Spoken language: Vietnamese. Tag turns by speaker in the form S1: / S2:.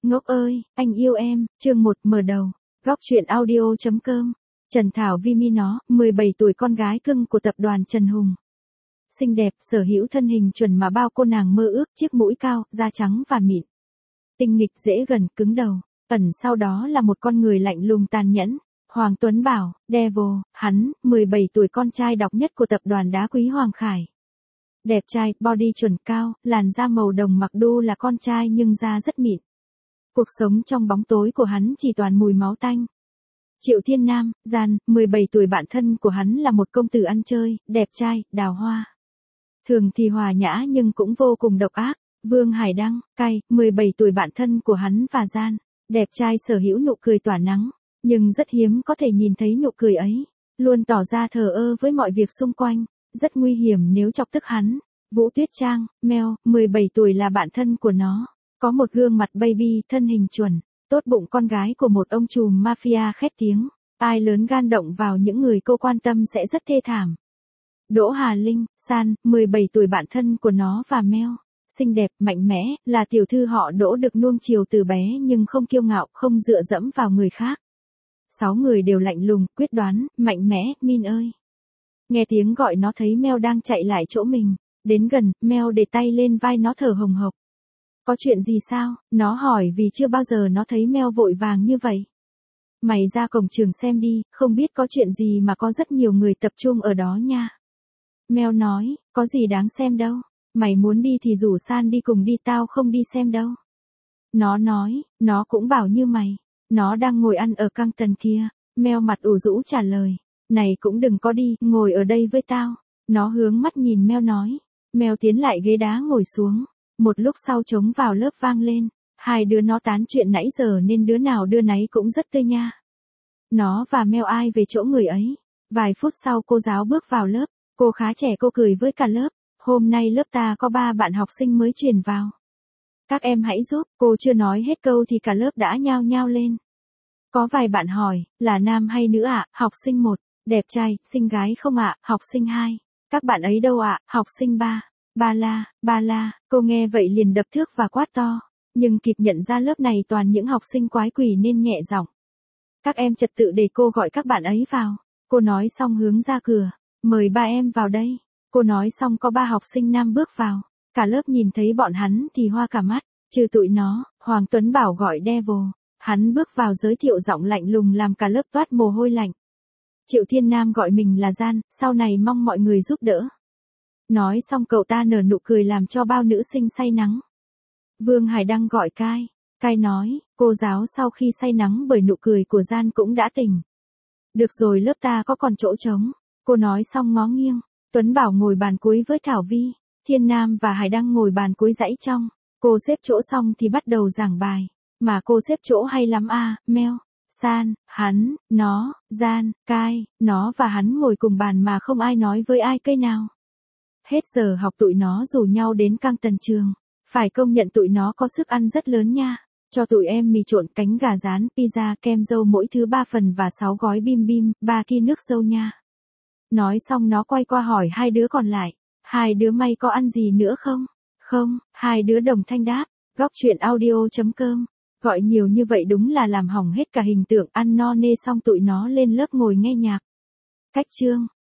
S1: Ngốc ơi, anh yêu em, chương 1 mở đầu. Góc truyện audio.com. Trần Thảo Vi Mi nó, 17 tuổi con gái cưng của tập đoàn Trần Hùng. Xinh đẹp, sở hữu thân hình chuẩn mà bao cô nàng mơ ước, chiếc mũi cao, da trắng và mịn. Tinh nghịch dễ gần, cứng đầu. Ẩn sau đó là một con người lạnh lùng tàn nhẫn. Hoàng Tuấn Bảo, Devil, hắn, 17 tuổi con trai độc nhất của tập đoàn đá quý Hoàng Khải. Đẹp trai, body chuẩn cao, làn da màu đồng, mặc dù là con trai nhưng da rất mịn. Cuộc sống trong bóng tối của hắn chỉ toàn mùi máu tanh. Triệu Thiên Nam, Gian, 17 tuổi, bạn thân của hắn là một công tử ăn chơi, đẹp trai, đào hoa. Thường thì hòa nhã nhưng cũng vô cùng độc ác. Vương Hải Đăng, cay, 17 tuổi, bạn thân của hắn và Gian. Đẹp trai, sở hữu nụ cười tỏa nắng, nhưng rất hiếm có thể nhìn thấy nụ cười ấy. Luôn tỏ ra thờ ơ với mọi việc xung quanh, rất nguy hiểm nếu chọc tức hắn. Vũ Tuyết Trang, Mel, 17 tuổi, là bạn thân của nó. Có một gương mặt baby, thân hình chuẩn, tốt bụng, con gái của một ông trùm mafia khét tiếng. Ai lớn gan động vào những người cô quan tâm sẽ rất thê thảm. Đỗ Hà Linh, San, 17 tuổi, bạn thân của nó và Mel. Xinh đẹp, mạnh mẽ, là tiểu thư họ Đỗ, được nuông chiều từ bé nhưng không kiêu ngạo, không dựa dẫm vào người khác. 6 người đều lạnh lùng, quyết đoán, mạnh mẽ. Min ơi! Nghe tiếng gọi nó thấy Mel đang chạy lại chỗ mình. Đến gần, Mel để tay lên vai nó, thở hồng hộc. Có chuyện gì sao? Nó hỏi vì chưa bao giờ nó thấy Mel vội vàng như vậy. Mày ra cổng trường xem đi, không biết có chuyện gì mà có rất nhiều người tập trung ở đó nha. Mel nói, có gì đáng xem đâu. Mày muốn đi thì rủ San đi cùng đi, tao không đi xem đâu. Nó nói, nó cũng bảo như mày. Nó đang ngồi ăn ở căng tần kia. Mel mặt ủ rũ trả lời, này cũng đừng có đi, ngồi ở đây với tao. Nó hướng mắt nhìn Mel nói. Mel tiến lại ghế đá ngồi xuống. Một lúc sau trống vào lớp vang lên. Hai đứa nó tán chuyện nãy giờ nên đứa nào đứa nấy cũng rất tươi nha. Nó và Mel ai về chỗ người ấy. Vài phút sau cô giáo bước vào lớp. Cô khá trẻ, cô cười với cả lớp. Hôm nay lớp ta có 3 bạn học sinh mới chuyển vào. Các em hãy giúp. Cô chưa nói hết câu thì cả lớp đã nhao nhao lên. Có vài bạn hỏi, là nam hay nữ ạ? Học sinh 1, đẹp trai, xinh gái không ạ? Học sinh 2, các bạn ấy đâu ạ? Học sinh 3, ba la, cô nghe vậy liền đập thước và quát to, nhưng kịp nhận ra lớp này toàn những học sinh quái quỷ nên nhẹ giọng. Các em trật tự để cô gọi các bạn ấy vào. Cô nói xong hướng ra cửa, mời 3 em vào đây. Cô nói xong có 3 học sinh nam bước vào, cả lớp nhìn thấy bọn hắn thì hoa cả mắt, trừ tụi nó. Hoàng Tuấn Bảo gọi Devil. Hắn bước vào giới thiệu giọng lạnh lùng làm cả lớp toát mồ hôi lạnh. Triệu Thiên Nam gọi mình là Gian, sau này mong mọi người giúp đỡ. Nói xong cậu ta nở nụ cười làm cho bao nữ sinh say nắng. Vương Hải Đăng gọi Cai. Cai nói, cô giáo sau khi say nắng bởi nụ cười của Gian cũng đã tỉnh. Được rồi, lớp ta có còn chỗ trống. Cô nói xong ngó nghiêng. Tuấn Bảo ngồi bàn cuối với Thảo Vi. Thiên Nam và Hải Đăng ngồi bàn cuối dãy trong. Cô xếp chỗ xong thì bắt đầu giảng bài. Mà cô xếp chỗ hay lắm à, Mel, San, hắn, nó, Gian, Cai, nó và hắn ngồi cùng bàn mà không ai nói với ai cây nào. Hết giờ học tụi nó rủ nhau đến căng tần trường. Phải công nhận tụi nó có sức ăn rất lớn nha. Cho tụi em mì trộn, cánh gà rán, pizza, kem dâu mỗi thứ 3 phần và 6 gói bim bim, 3 ki nước dâu nha. Nói xong nó quay qua hỏi 2 đứa còn lại. 2 đứa mày có ăn gì nữa không? Không, 2 đứa đồng thanh đáp. Góc truyện audio.com. Gọi nhiều như vậy đúng là làm hỏng hết cả hình tượng. Ăn no nê xong tụi nó lên lớp ngồi nghe nhạc. Cách chương.